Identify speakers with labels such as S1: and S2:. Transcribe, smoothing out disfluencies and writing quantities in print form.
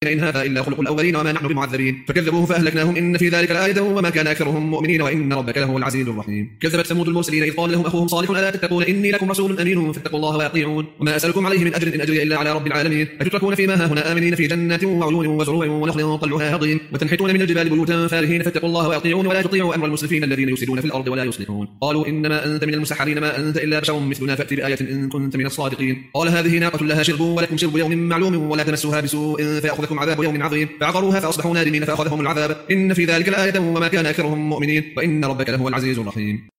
S1: إن هذا إلا خلق الأولين وما نحن بمعذبين فكذبوه فأهلكناهم إن في ذلك لآية وما كان أكثرهم مؤمنين وإن ربك لهو العزيز الرحيم. كذبت ثمود المرسلين إذ قال لهم أخوهم صالح ألا تتقون إني لكم رسول أمين فاتقوا الله وأطيعون وما أسألكم عليه من أجر إن أجري إلا على رب العالمين أتتركون فيما هاهنا آمنين في جنات وعيون وزروع ونخل طلعها هضيم وتنحتون من الجبال بيوتا فارهين فاتقوا الله وأطيعون ولا تطيعوا أمر المسرفين الذين يفسدون في الأرض ولا يصلحون. قالوا إنما أنت من المسحرين ما أنت إلا بشر مثلنا فأت بآية إن كنت من الصادقين. قال هذه ناقة لها شرب ولكم شرب يوم معلوم ولا تمسوها بسوء فيأخذكم عذاب يوم عظيم فعقروها فأصبحوا نادمين فأخذهم العذاب إن في ذلك لآية وما كان أكثرهم مؤمنين وإن ربك لهو العزيز الرحيم.